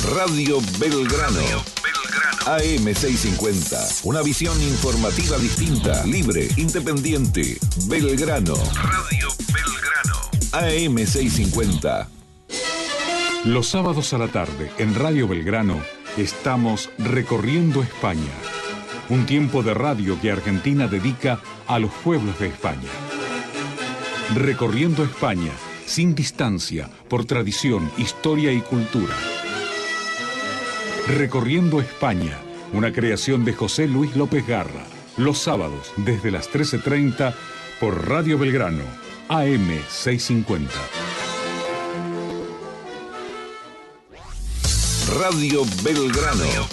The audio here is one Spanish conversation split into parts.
Radio Belgrano. AM650. Una visión informativa distinta, libre, independiente. Belgrano. Radio Belgrano. AM650. Los sábados a la tarde, en Radio Belgrano, estamos recorriendo España. Un tiempo de radio que Argentina dedica a los pueblos de España. Recorriendo España, sin distancia, por tradición, historia y cultura. Recorriendo España, una creación de José Luis López Garra. Los sábados, desde las 13:30, por Radio Belgrano, AM650. Radio Belgrano.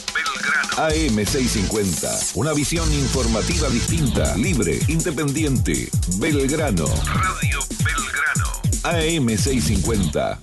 AM650. Una visión informativa distinta, libre, independiente. Belgrano. Radio Belgrano. AM650.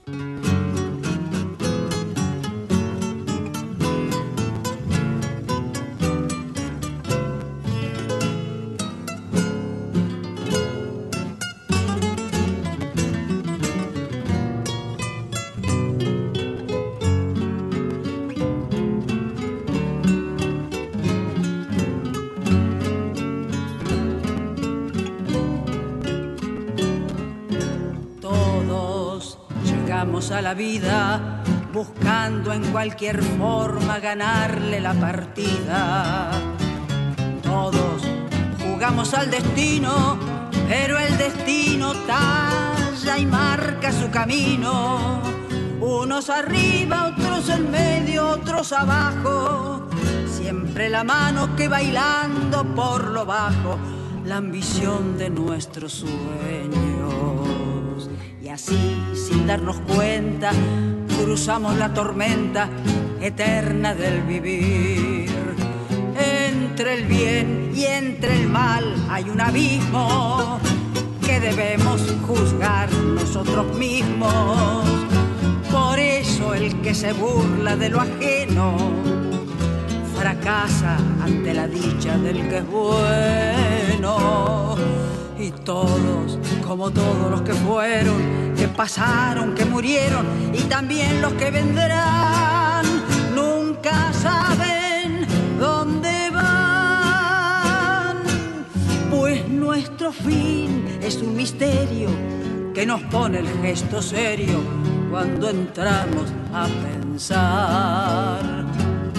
A la vida buscando en cualquier forma ganarle la partida. Todos jugamos al destino, pero el destino talla y marca su camino. Unos arriba, otros en medio, otros abajo. Siempre la mano que bailando por lo bajo, la ambición de nuestros sueños. Y así, sin darnos cuenta, cruzamos la tormenta eterna del vivir. Entre el bien y entre el mal hay un abismo que debemos juzgar nosotros mismos. Por eso el que se burla de lo ajeno fracasa ante la dicha del que es bueno. Y todos, como todos los que fueron, que pasaron, que murieron, y también los que vendrán, nunca saben dónde van. Pues nuestro fin es un misterio que nos pone el gesto serio cuando entramos a pensar.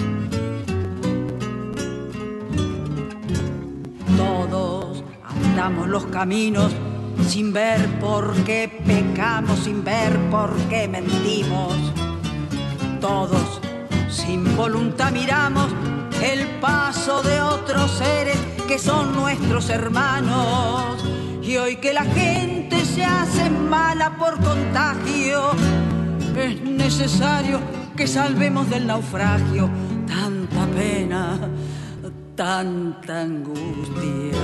Todos andamos los caminos sin ver por qué pecamos, sin ver por qué mentimos. Todos sin voluntad miramos el paso de otros seres que son nuestros hermanos. Y hoy que la gente se hace mala por contagio, es necesario que salvemos del naufragio tanta pena, tanta angustia.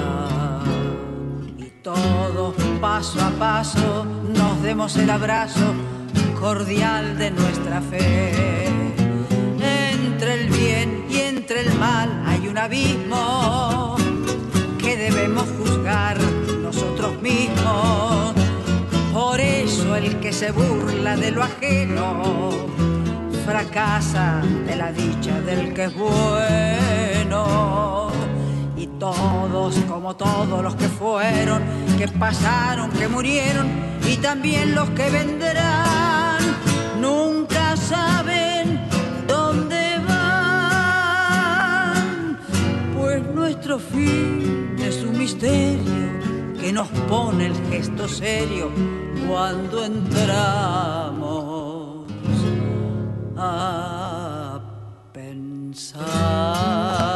Todos paso a paso nos demos el abrazo cordial de nuestra fe. Entre el bien y entre el mal hay un abismo que debemos juzgar nosotros mismos. Por eso el que se burla de lo ajeno fracasa de la dicha del que es bueno. Y todos, como todos los que fueron, que pasaron, que murieron, y también los que vendrán, nunca saben dónde van. Pues nuestro fin es un misterio que nos pone el gesto serio cuando entramos a pensar.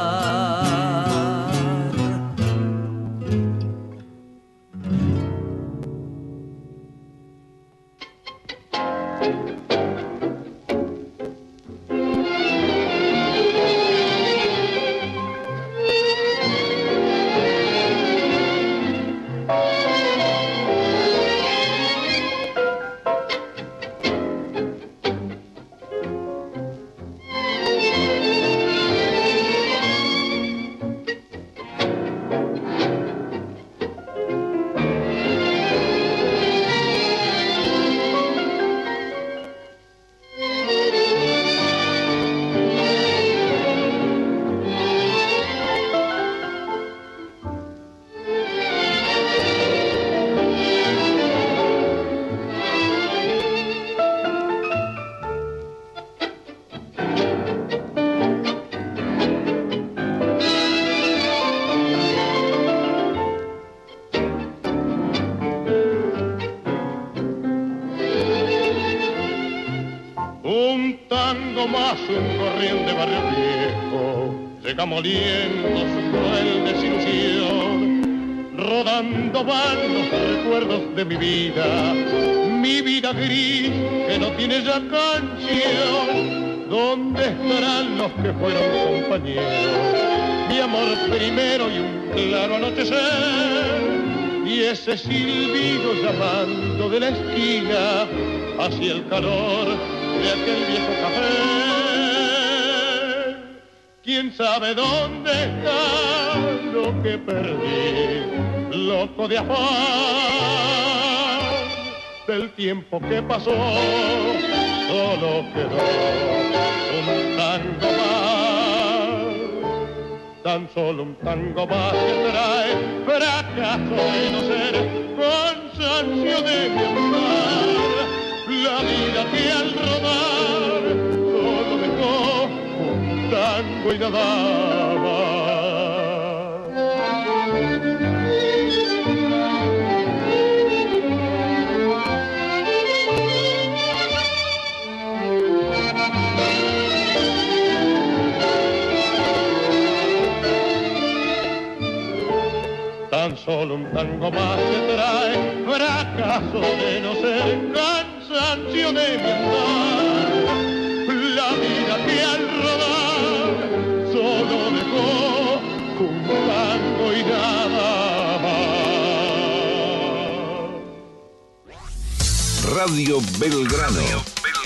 Un tango más, un corriente de barrio viejo, llega moliendo su cruel desilusión. Rodando van los recuerdos de mi vida gris que no tiene ya canción. ¿Dónde estarán los que fueron compañeros? Mi amor primero y un claro anochecer, y ese silbido llamando de la esquina hacia el calor de aquel viejo café. ¿Quién sabe dónde está lo que perdí, loco de afán del tiempo que pasó? Solo quedó un tango más, tan solo un tango más que trae fracaso de no ser, cansancio de mi andar. La vida que al rodar solo dejó un tango y nada más. Tan solo un tango más que trae fracaso de no ser, cansancio de mi andar. La vida que al rodar solo dejó un tango y nada más. Radio Belgrano.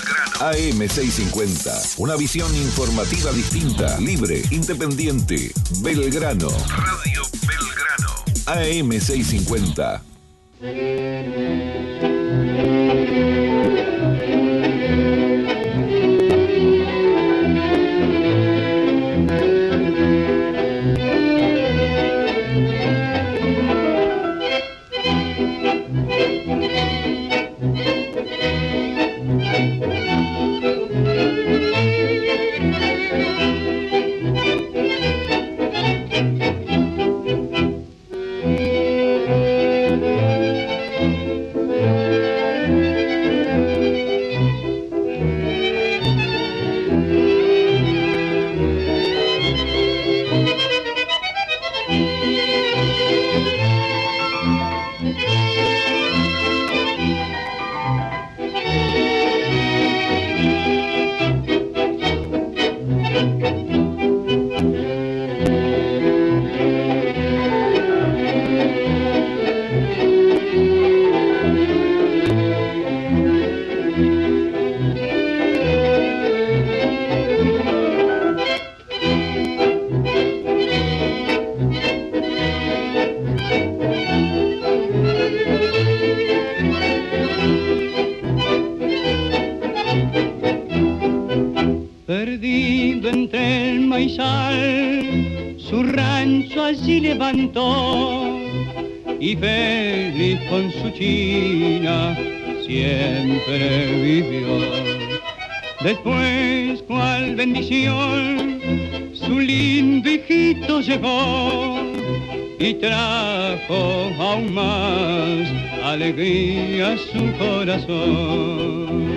AM650. Una visión informativa distinta, libre, independiente. Belgrano. Radio Belgrano. AM650. Perdido entre el maizal, su rancho allí levantó, y feliz con su china siempre vivió. Después, cual bendición, su lindo hijito llegó, y trajo aún más alegría a su corazón.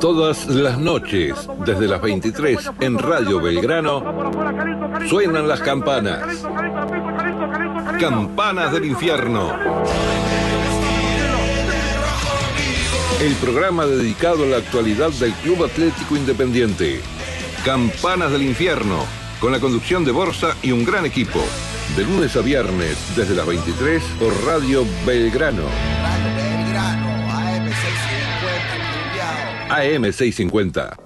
Todas las noches, desde las 23, en Radio Belgrano, suenan las campanas. Campanas del Infierno. El programa dedicado a la actualidad del Club Atlético Independiente. Campanas del Infierno, con la conducción de Borsa y un gran equipo. De lunes a viernes, desde las 23, por Radio Belgrano. AM650.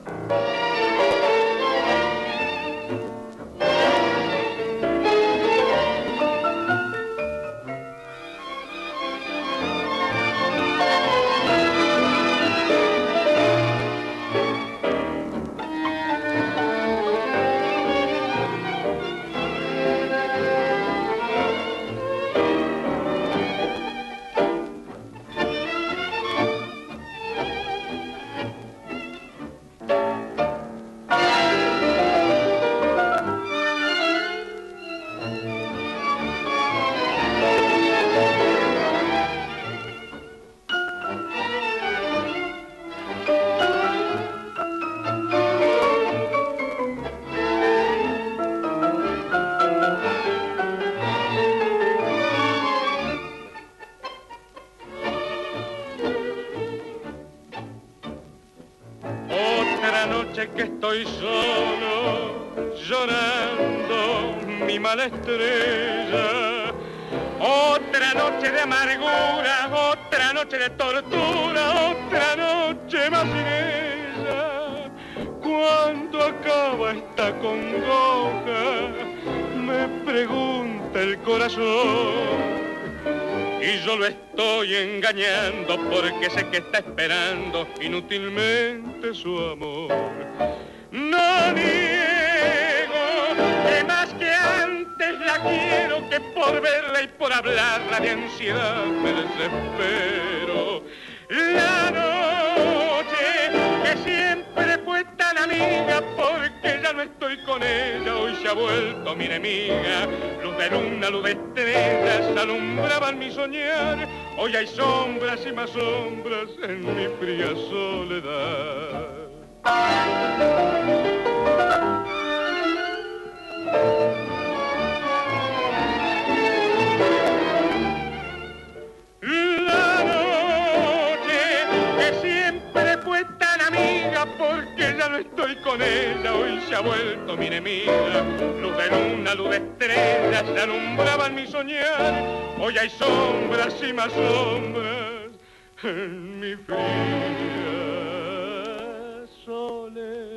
Que estoy solo, llorando mi mala estrella. Otra noche de amargura, otra noche de tortura, otra noche más sin ella. ¿Cuándo acaba esta congoja? Me pregunta el corazón. Y yo lo estoy engañando porque sé que está esperando inútilmente su amor. No niego que más que antes la quiero, que por verla y por hablarla de ansiedad me desespero. La noche que siempre fue tan amiga, porque ya no estoy con ella, hoy se ha vuelto mi enemiga. Luz de luna, luz de estrellas alumbraban mi soñar, hoy hay sombras y más sombras en mi fría soledad. Porque ya no estoy con ella, hoy se ha vuelto mi enemiga. Luz de luna, luz de estrellas alumbraban mi soñar, hoy hay sombras y más sombras en mi fría soledad.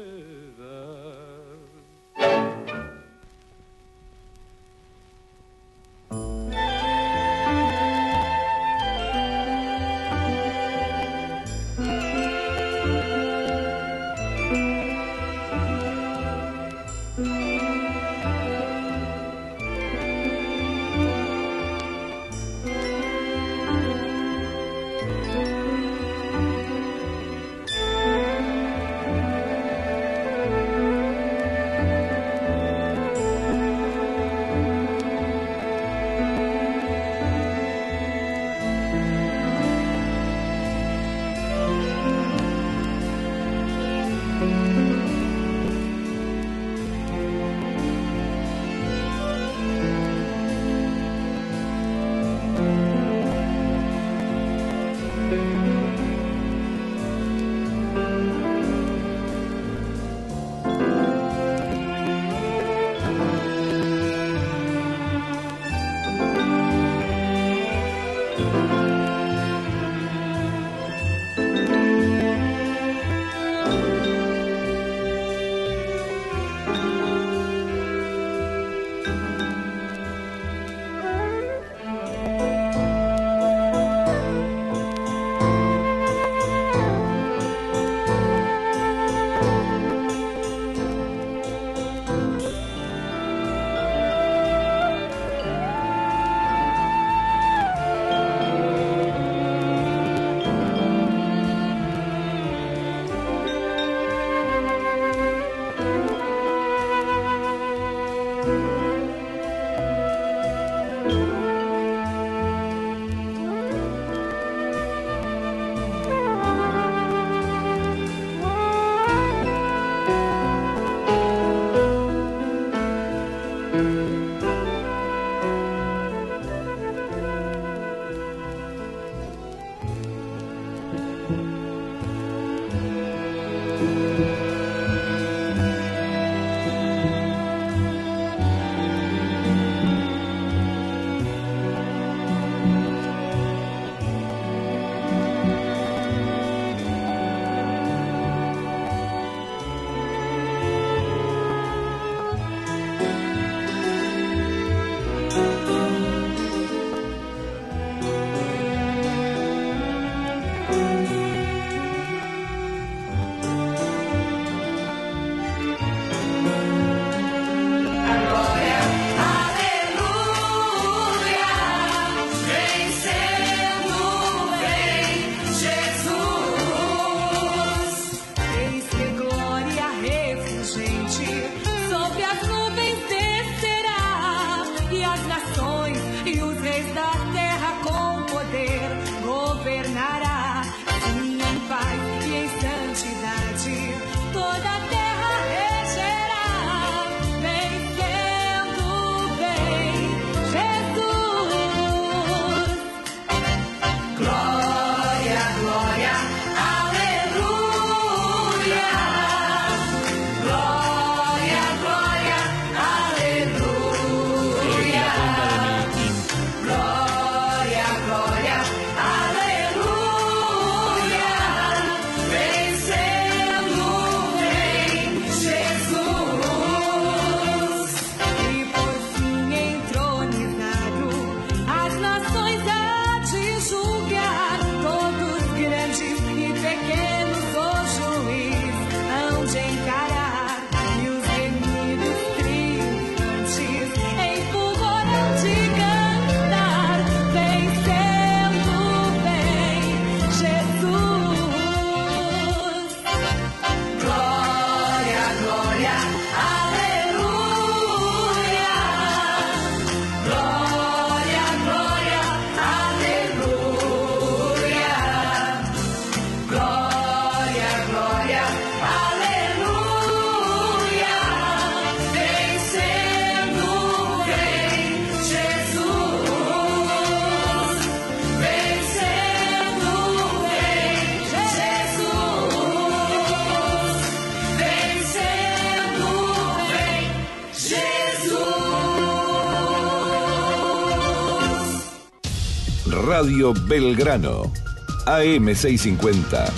Radio Belgrano, AM650.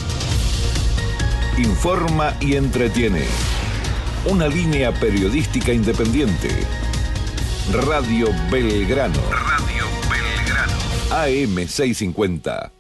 Informa y entretiene. Una línea periodística independiente. Radio Belgrano. Radio Belgrano. AM650.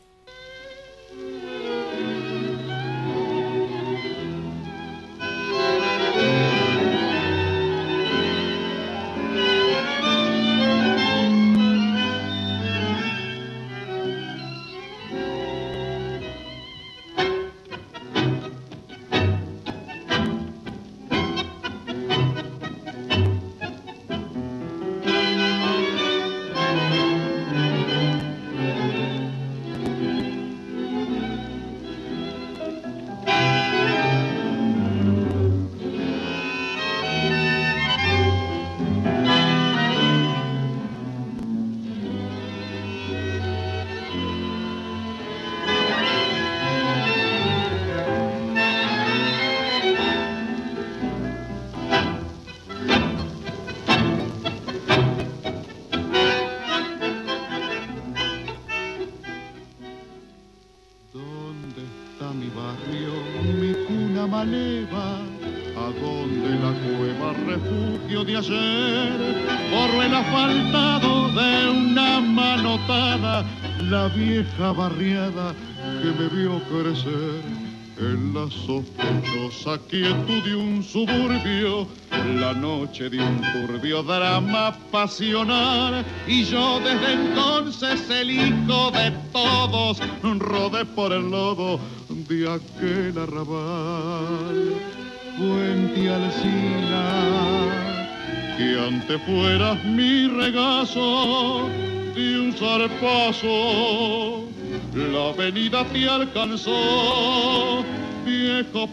Vieja barriada que me vio crecer en la sospechosa quietud de un suburbio, la noche de un turbio drama pasional, y yo desde entonces el hijo de todos rodé por el lodo de aquel arrabal. Fuente Alsina, que antes fueras mi regazo, de un zarpazo la avenida te alcanzó, viejo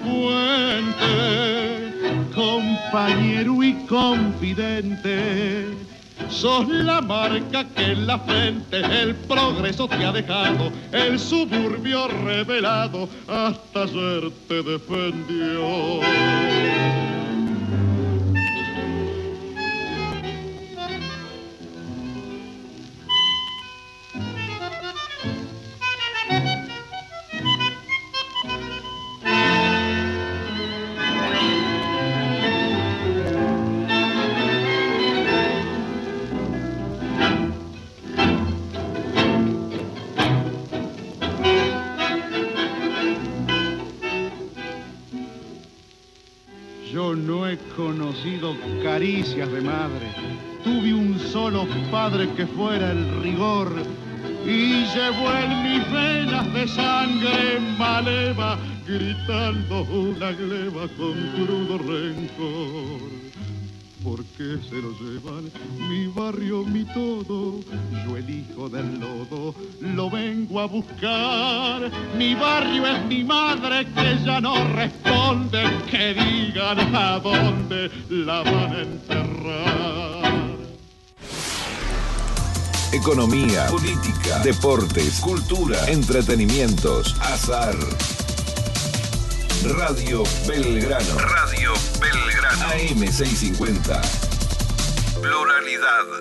puente, compañero y confidente. Sos la marca que en la frente el progreso te ha dejado, el suburbio revelado hasta ayer te defendió. No he conocido caricias de madre, tuve un solo padre que fuera el rigor, y llevó en mis venas de sangre maleva, gritando una gleba con crudo rencor. ¿Por qué se lo llevan? Mi barrio, mi todo, yo el hijo del lodo lo vengo a buscar. Mi barrio es mi madre que ya no responde, que digan a dónde la van a enterrar. Economía, política, deportes, cultura, entretenimientos, azar. Radio Belgrano. Radio Belgrano. AM650. Pluralidad.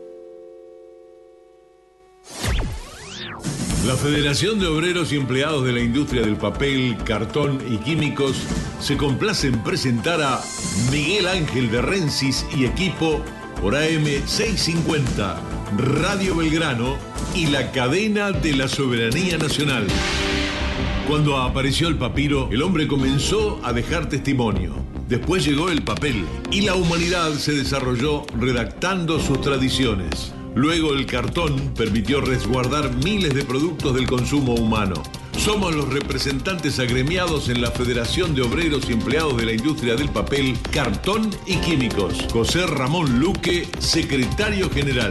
La Federación de Obreros y Empleados de la Industria del Papel, Cartón y Químicos se complace en presentar a Miguel Ángel de Rensis y equipo por AM650, Radio Belgrano y la cadena de la soberanía nacional. Cuando apareció el papiro, el hombre comenzó a dejar testimonio. Después llegó el papel y la humanidad se desarrolló redactando sus tradiciones. Luego el cartón permitió resguardar miles de productos del consumo humano. Somos los representantes agremiados en la Federación de Obreros y Empleados de la Industria del Papel, Cartón y Químicos. José Ramón Luque, secretario general.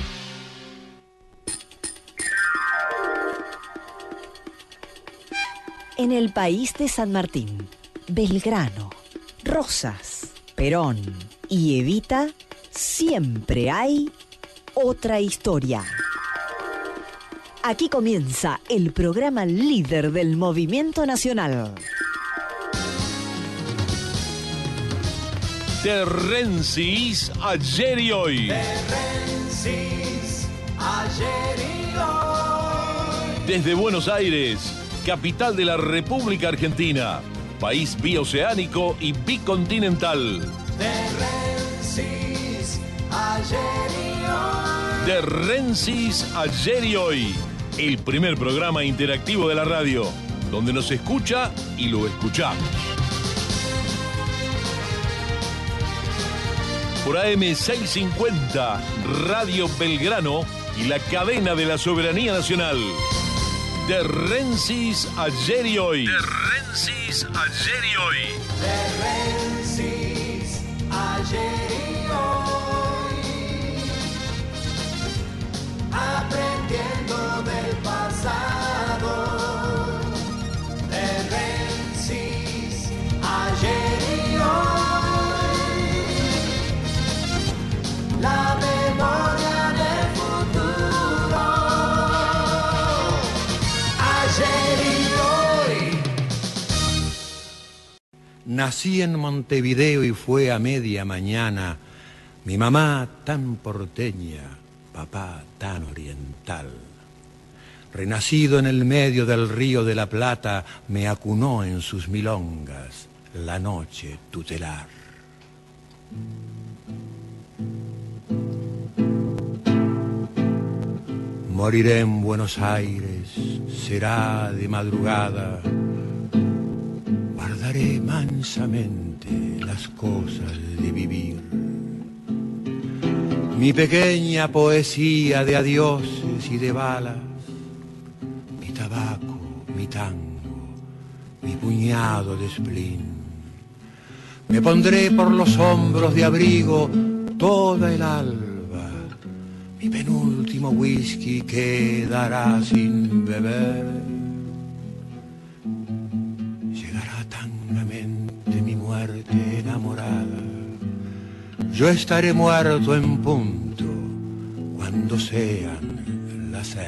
En el país de San Martín, Belgrano, Rosas, Perón y Evita, siempre hay otra historia. Aquí comienza el programa líder del movimiento nacional. De Rensis, ayer y hoy. De Rensis, ayer y hoy. Desde Buenos Aires, capital de la República Argentina, país bioceánico y bicontinental. De Rensis, ayer y hoy. De Rensis, ayer y hoy. El primer programa interactivo de la radio, donde nos escucha y lo escuchamos. Por AM650, Radio Belgrano y la cadena de la soberanía nacional. De Rensis, ayer y hoy. De Rensis, ayer y hoy. De Rensis, ayer y hoy. Aprendiendo del pasado. De Rensis, ayer y hoy. La memoria del futuro. Ayer y hoy. Nací en Montevideo y fue a media mañana. Mi mamá tan porteña, papá tan oriental. Renacido en el medio del río de la Plata, me acunó en sus milongas la noche tutelar. Moriré en Buenos Aires, será de madrugada. Guardaré mansamente las cosas de vivir. Mi pequeña poesía de adioses y de balas, mi tabaco, mi tango, mi puñado de spleen. Me pondré por los hombros de abrigo toda el alba. Mi penúltimo whisky quedará sin beber. Llegará tangamente mi muerte enamorada. Yo estaré muerto en punto cuando sean las 6.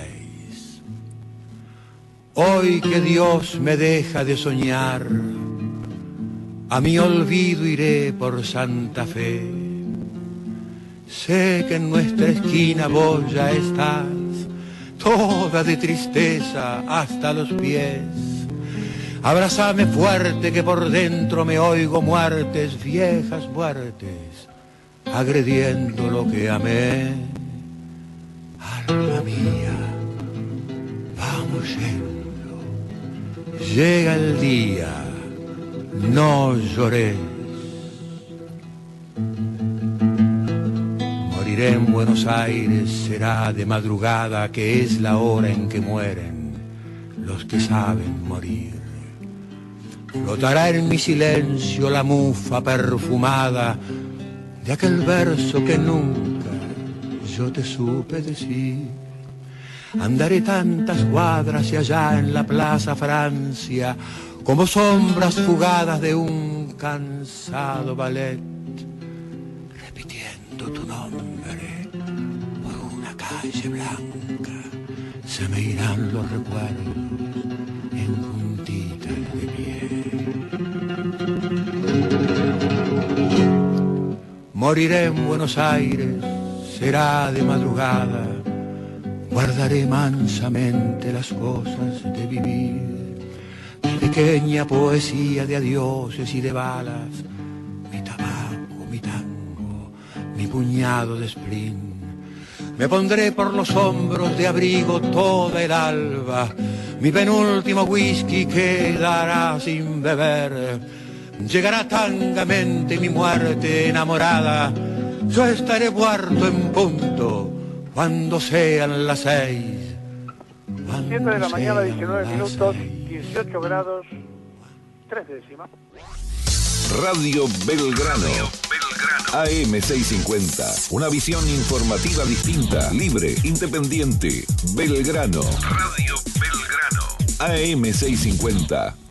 Hoy que Dios me deja de soñar, a mi olvido iré por Santa Fe. Sé que en nuestra esquina vos ya estás, toda de tristeza hasta los pies. Abrázame fuerte que por dentro me oigo muertes, viejas muertes, agrediendo lo que amé. Alma mía, vamos yendo, llega el día, no llores. Moriré en Buenos Aires, será de madrugada, que es la hora en que mueren los que saben morir. Flotará en mi silencio la mufa perfumada de aquel verso que nunca yo te supe decir. Andaré tantas cuadras y allá en la Plaza Francia, como sombras fugadas de un cansado ballet, repitiendo tu nombre por una calle blanca. Se me irán los recuerdos en puntitas de pie. Moriré en Buenos Aires, será de madrugada. Guardaré mansamente las cosas de vivir. Mi pequeña poesía de adioses y de balas, mi tabaco, mi tango, mi puñado de spleen. Me pondré por los hombros de abrigo toda el alba. Mi penúltimo whisky quedará sin beber. Llegará tangamente mi muerte enamorada. Yo estaré muerto en punto cuando sean las 6. 7 de la mañana, 19 minutos, 18 grados, 3 décimas. Radio Belgrano. AM650. Una visión informativa distinta, libre, independiente. Belgrano. Radio Belgrano. AM650.